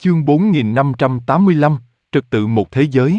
Chương 4585, trật tự một thế giới.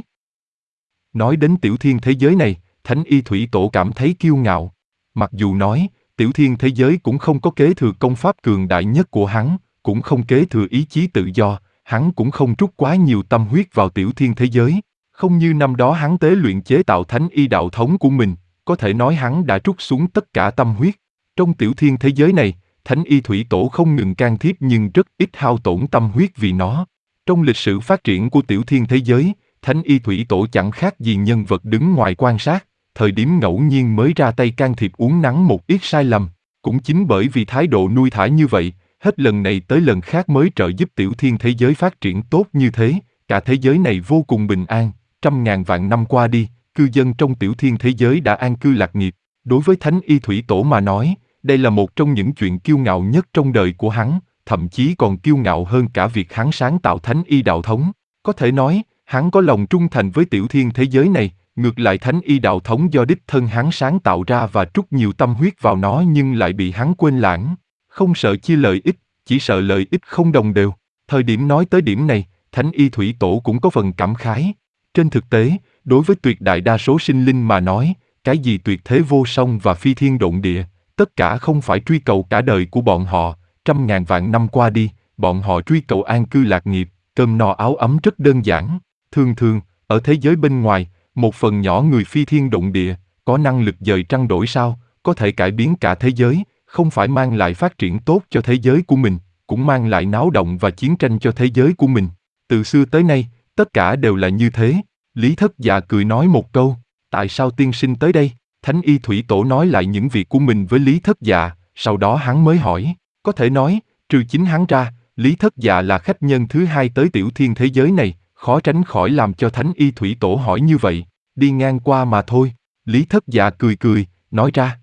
Nói đến tiểu thiên thế giới này, Thánh Y Thủy Tổ cảm thấy kiêu ngạo. Mặc dù nói, tiểu thiên thế giới cũng không có kế thừa công pháp cường đại nhất của hắn, cũng không kế thừa ý chí tự do, hắn cũng không trút quá nhiều tâm huyết vào tiểu thiên thế giới. Không như năm đó hắn tế luyện chế tạo Thánh Y đạo thống của mình, có thể nói hắn đã trút xuống tất cả tâm huyết. Trong tiểu thiên thế giới này, Thánh Y Thủy Tổ không ngừng can thiệp nhưng rất ít hao tổn tâm huyết vì nó. Trong lịch sử phát triển của tiểu thiên thế giới, Thánh Y Thủy Tổ chẳng khác gì nhân vật đứng ngoài quan sát, thời điểm ngẫu nhiên mới ra tay can thiệp uốn nắn một ít sai lầm. Cũng chính bởi vì thái độ nuôi thả như vậy, hết lần này tới lần khác mới trợ giúp tiểu thiên thế giới phát triển tốt như thế, cả thế giới này vô cùng bình an, trăm ngàn vạn năm qua đi, cư dân trong tiểu thiên thế giới đã an cư lạc nghiệp. Đối với Thánh Y Thủy Tổ mà nói, đây là một trong những chuyện kiêu ngạo nhất trong đời của hắn, thậm chí còn kiêu ngạo hơn cả việc hắn sáng tạo Thánh Y đạo thống. Có thể nói, hắn có lòng trung thành với tiểu thiên thế giới này, ngược lại Thánh Y đạo thống do đích thân hắn sáng tạo ra và trút nhiều tâm huyết vào nó nhưng lại bị hắn quên lãng. Không sợ chia lợi ích, chỉ sợ lợi ích không đồng đều. Thời điểm nói tới điểm này, Thánh Y Thủy Tổ cũng có phần cảm khái. Trên thực tế, đối với tuyệt đại đa số sinh linh mà nói, cái gì tuyệt thế vô song và phi thiên động địa, tất cả không phải truy cầu cả đời của bọn họ, trăm ngàn vạn năm qua đi, bọn họ truy cầu an cư lạc nghiệp, cơm no áo ấm rất đơn giản. Thường thường, ở thế giới bên ngoài, một phần nhỏ người phi thiên động địa, có năng lực dời trăng đổi sao, có thể cải biến cả thế giới, không phải mang lại phát triển tốt cho thế giới của mình, cũng mang lại náo động và chiến tranh cho thế giới của mình. Từ xưa tới nay, tất cả đều là như thế. Lý Thất Dạ cười nói một câu, tại sao tiên sinh tới đây? Thánh Y Thủy Tổ nói lại những việc của mình với Lý Thất Dạ, sau đó hắn mới hỏi, có thể nói, trừ chính hắn ra, Lý Thất Dạ là khách nhân thứ hai tới tiểu thiên thế giới này, khó tránh khỏi làm cho Thánh Y Thủy Tổ hỏi như vậy, đi ngang qua mà thôi. Lý Thất Dạ cười cười, nói ra.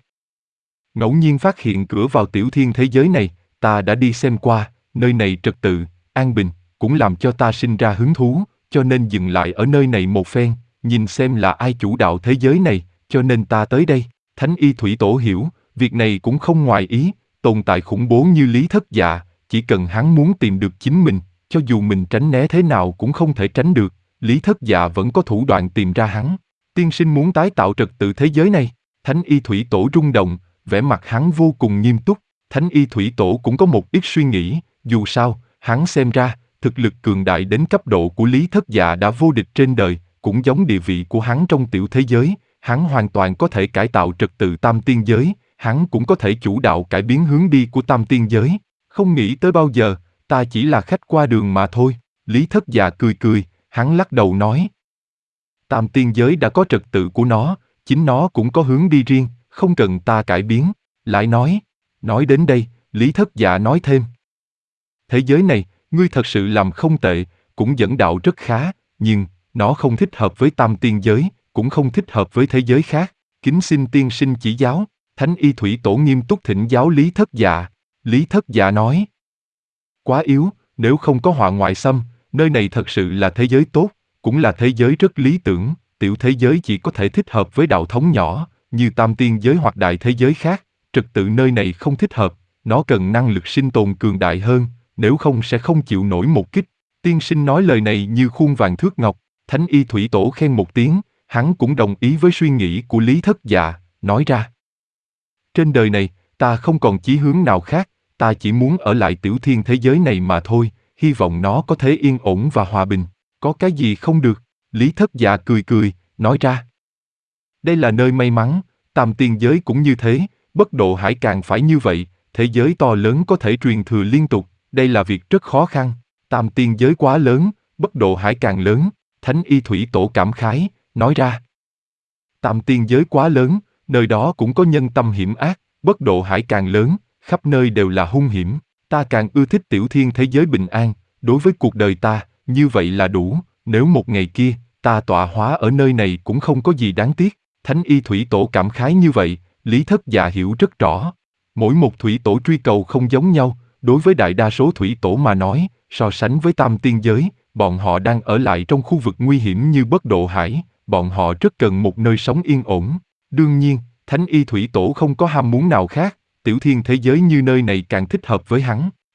Ngẫu nhiên phát hiện cửa vào tiểu thiên thế giới này, ta đã đi xem qua, nơi này trật tự, an bình, cũng làm cho ta sinh ra hứng thú, cho nên dừng lại ở nơi này một phen, nhìn xem là ai chủ đạo thế giới này, cho nên ta tới đây. Thánh Y Thủy Tổ hiểu, việc này cũng không ngoài ý, tồn tại khủng bố như Lý Thất Dạ, chỉ cần hắn muốn tìm được chính mình, cho dù mình tránh né thế nào cũng không thể tránh được, Lý Thất Dạ vẫn có thủ đoạn tìm ra hắn. Tiên sinh muốn tái tạo trật tự thế giới này. Thánh Y Thủy Tổ rung động, vẻ mặt hắn vô cùng nghiêm túc. Thánh Y Thủy Tổ cũng có một ít suy nghĩ, dù sao, hắn xem ra, thực lực cường đại đến cấp độ của Lý Thất Dạ đã vô địch trên đời, cũng giống địa vị của hắn trong tiểu thế giới, hắn hoàn toàn có thể cải tạo trật tự tam tiên giới, hắn cũng có thể chủ đạo cải biến hướng đi của tam tiên giới. Không nghĩ tới bao giờ, ta chỉ là khách qua đường mà thôi. Lý Thất Dạ cười cười, hắn lắc đầu nói. Tam tiên giới đã có trật tự của nó, chính nó cũng có hướng đi riêng, không cần ta cải biến. Lại nói đến đây, Lý Thất Dạ nói thêm. Thế giới này, ngươi thật sự làm không tệ, cũng dẫn đạo rất khá, nhưng, nó không thích hợp với tam tiên giới, cũng không thích hợp với thế giới khác. Kính xin tiên sinh chỉ giáo. Thánh Y Thủy Tổ nghiêm túc thỉnh giáo Lý Thất Dạ. Lý Thất Dạ nói. Quá yếu, nếu không có họa ngoại xâm, nơi này thật sự là thế giới tốt, cũng là thế giới rất lý tưởng, tiểu thế giới chỉ có thể thích hợp với đạo thống nhỏ, như tam tiên giới hoặc đại thế giới khác, trật tự nơi này không thích hợp, nó cần năng lực sinh tồn cường đại hơn, nếu không sẽ không chịu nổi một kích. Tiên sinh nói lời này như khuôn vàng thước ngọc. Thánh Y Thủy Tổ khen một tiếng, hắn cũng đồng ý với suy nghĩ của Lý Thất Dạ, nói ra. Trên đời này, ta không còn chí hướng nào khác, ta chỉ muốn ở lại tiểu thiên thế giới này mà thôi, hy vọng nó có thể yên ổn và hòa bình. Có cái gì không được? Lý Thất Dạ cười cười, nói ra. Đây là nơi may mắn, tam tiên giới cũng như thế, bất độ hải càng phải như vậy, thế giới to lớn có thể truyền thừa liên tục, đây là việc rất khó khăn. Tam tiên giới quá lớn, bất độ hải càng lớn. Thánh Y Thủy Tổ cảm khái, nói ra. Tam tiên giới quá lớn, nơi đó cũng có nhân tâm hiểm ác, bất độ hải càng lớn, khắp nơi đều là hung hiểm. Ta càng ưa thích tiểu thiên thế giới bình an, đối với cuộc đời ta, như vậy là đủ, nếu một ngày kia, ta tọa hóa ở nơi này cũng không có gì đáng tiếc. Thánh Y Thủy Tổ cảm khái như vậy, Lý Thất Dạ hiểu rất rõ. Mỗi một thủy tổ truy cầu không giống nhau, đối với đại đa số thủy tổ mà nói, so sánh với tam tiên giới, bọn họ đang ở lại trong khu vực nguy hiểm như bất độ hải, bọn họ rất cần một nơi sống yên ổn. Đương nhiên, Thánh Y Thủy Tổ không có ham muốn nào khác, tiểu thiên thế giới như nơi này càng thích hợp với hắn.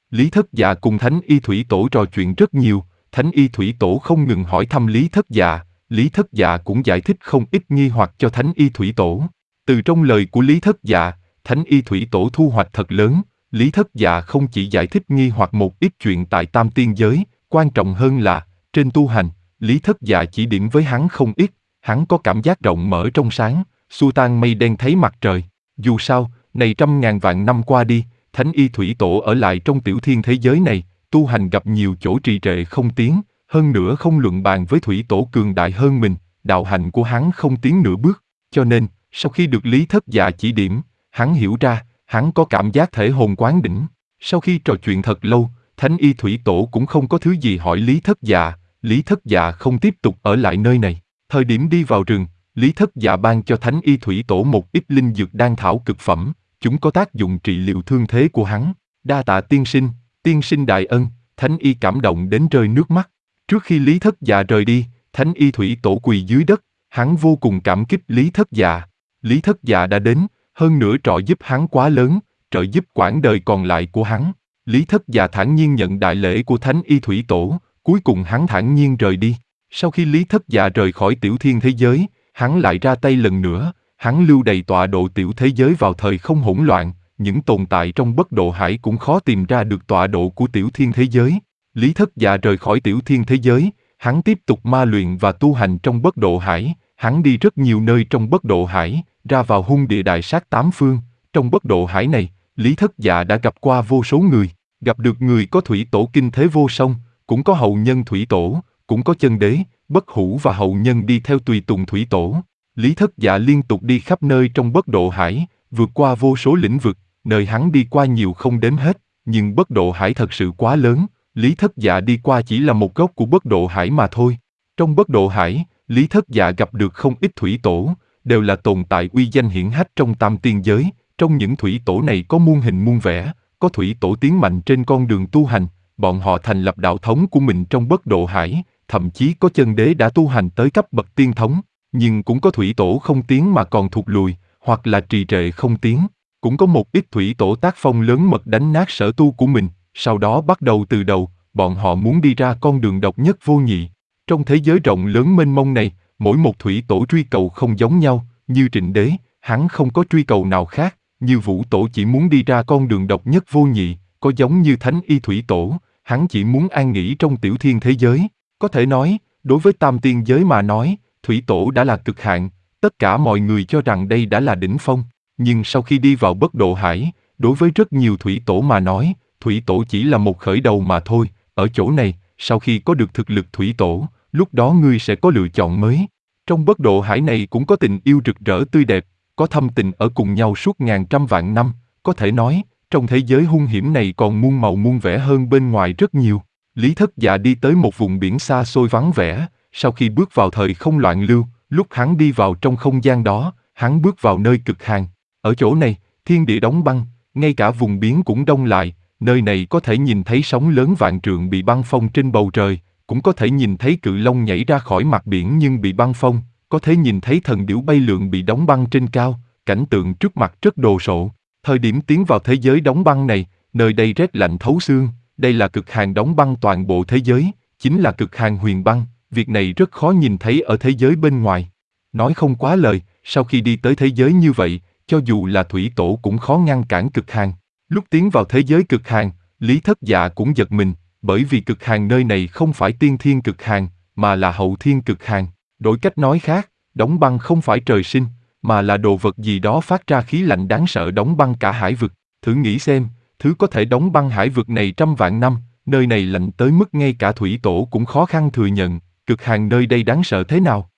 Lý Thất Dạ cùng Thánh Y Thủy Tổ trò chuyện rất nhiều, Thánh Y Thủy Tổ không ngừng hỏi thăm Lý Thất Dạ, Lý Thất Dạ cũng giải thích không ít nghi hoặc cho Thánh Y Thủy Tổ. Từ trong lời của Lý Thất Dạ, Thánh Y Thủy Tổ thu hoạch thật lớn, Lý Thất Dạ không chỉ giải thích nghi hoặc một ít chuyện tại Tam Tiên Giới, quan trọng hơn là, trên tu hành, Lý Thất Dạ chỉ điểm với hắn không ít, hắn có cảm giác rộng mở trong sáng, xua tan mây đen thấy mặt trời. Dù sao, này trăm ngàn vạn năm qua đi, Thánh Y Thủy Tổ ở lại trong tiểu thiên thế giới này, tu hành gặp nhiều chỗ trì trệ không tiến, hơn nữa không luận bàn với Thủy Tổ cường đại hơn mình, đạo hành của hắn không tiến nửa bước, cho nên, sau khi được Lý Thất Dạ chỉ điểm, hắn hiểu ra, hắn có cảm giác thể hồn quán đỉnh. Sau khi trò chuyện thật lâu, Thánh Y Thủy Tổ cũng không có thứ gì hỏi Lý Thất Dạ, Lý Thất Dạ không tiếp tục ở lại nơi này. Thời điểm đi vào rừng, Lý Thất Dạ ban cho Thánh Y Thủy Tổ một ít linh dược đan thảo cực phẩm, chúng có tác dụng trị liệu thương thế của hắn. Đa tạ tiên sinh đại ân, Thánh Y cảm động đến rơi nước mắt. Trước khi Lý Thất Dạ rời đi, Thánh Y Thủy Tổ quỳ dưới đất, hắn vô cùng cảm kích Lý Thất Dạ. Lý Thất Dạ đã đến, hơn nữa trợ giúp hắn quá lớn, trợ giúp quãng đời còn lại của hắn. Lý Thất Dạ thản nhiên nhận đại lễ của Thánh Y Thủy Tổ, cuối cùng hắn thản nhiên rời đi. Sau khi Lý Thất Dạ rời khỏi tiểu thiên thế giới, hắn lại ra tay lần nữa, hắn lưu đầy tọa độ tiểu thế giới vào thời không hỗn loạn, những tồn tại trong bất độ hải cũng khó tìm ra được tọa độ của tiểu thiên thế giới. Lý Thất Dạ rời khỏi tiểu thiên thế giới, hắn tiếp tục ma luyện và tu hành trong bất độ hải, hắn đi rất nhiều nơi trong bất độ hải, ra vào hung địa đại sát tám phương. Trong bất độ hải này, Lý Thất Dạ đã gặp qua vô số người, gặp được người có thủy tổ kinh thế vô song, cũng có hậu nhân thủy tổ, cũng có chân đế, bất hủ và hậu nhân đi theo tùy tùng thủy tổ. Lý Thất Dạ liên tục đi khắp nơi trong bất độ hải, vượt qua vô số lĩnh vực, nơi hắn đi qua nhiều không đếm hết, nhưng bất độ hải thật sự quá lớn, Lý Thất Dạ đi qua chỉ là một góc của bất độ hải mà thôi. Trong bất độ hải, Lý Thất Dạ gặp được không ít thủy tổ, đều là tồn tại uy danh hiển hách trong tam tiên giới, trong những thủy tổ này có muôn hình muôn vẻ, có thủy tổ tiến mạnh trên con đường tu hành, bọn họ thành lập đạo thống của mình trong bất độ hải, thậm chí có chân đế đã tu hành tới cấp bậc tiên thống, nhưng cũng có thủy tổ không tiến mà còn thụt lùi, hoặc là trì trệ không tiến. Cũng có một ít thủy tổ tác phong lớn mật đánh nát sở tu của mình, sau đó bắt đầu từ đầu, bọn họ muốn đi ra con đường độc nhất vô nhị. Trong thế giới rộng lớn mênh mông này, mỗi một thủy tổ truy cầu không giống nhau, như Trịnh Đế, hắn không có truy cầu nào khác, như Vũ Tổ chỉ muốn đi ra con đường độc nhất vô nhị, có giống như Thánh Y Thủy Tổ, hắn chỉ muốn an nghỉ trong tiểu thiên thế giới. Có thể nói, đối với tam tiên giới mà nói, Thủy Tổ đã là cực hạn, tất cả mọi người cho rằng đây đã là đỉnh phong. Nhưng sau khi đi vào bất độ hải, đối với rất nhiều Thủy Tổ mà nói, Thủy Tổ chỉ là một khởi đầu mà thôi. Ở chỗ này, sau khi có được thực lực Thủy Tổ, lúc đó ngươi sẽ có lựa chọn mới. Trong bất độ hải này cũng có tình yêu rực rỡ tươi đẹp, có thâm tình ở cùng nhau suốt ngàn trăm vạn năm, có thể nói, trong thế giới hung hiểm này còn muôn màu muôn vẻ hơn bên ngoài rất nhiều. Lý Thất Dạ đi tới một vùng biển xa xôi vắng vẻ, sau khi bước vào thời không loạn lưu, lúc hắn đi vào trong không gian đó, hắn bước vào nơi cực hàn. Ở chỗ này, thiên địa đóng băng, ngay cả vùng biển cũng đông lại, nơi này có thể nhìn thấy sóng lớn vạn trượng bị băng phong trên bầu trời, cũng có thể nhìn thấy cự long nhảy ra khỏi mặt biển nhưng bị băng phong, có thể nhìn thấy thần điểu bay lượn bị đóng băng trên cao, cảnh tượng trước mặt rất đồ sộ. Thời điểm tiến vào thế giới đóng băng này, nơi đây rét lạnh thấu xương, đây là cực hàn đóng băng toàn bộ thế giới, chính là cực hàn huyền băng, việc này rất khó nhìn thấy ở thế giới bên ngoài. Nói không quá lời, sau khi đi tới thế giới như vậy, cho dù là thủy tổ cũng khó ngăn cản cực hàn. Lúc tiến vào thế giới cực hàn, Lý Thất Dạ cũng giật mình, bởi vì cực hàn nơi này không phải tiên thiên cực hàn, mà là hậu thiên cực hàn. Đổi cách nói khác, đóng băng không phải trời sinh, mà là đồ vật gì đó phát ra khí lạnh đáng sợ đóng băng cả hải vực. Thử nghĩ xem, thứ có thể đóng băng hải vực này trăm vạn năm, nơi này lạnh tới mức ngay cả thủy tổ cũng khó khăn thừa nhận, cực hàn nơi đây đáng sợ thế nào.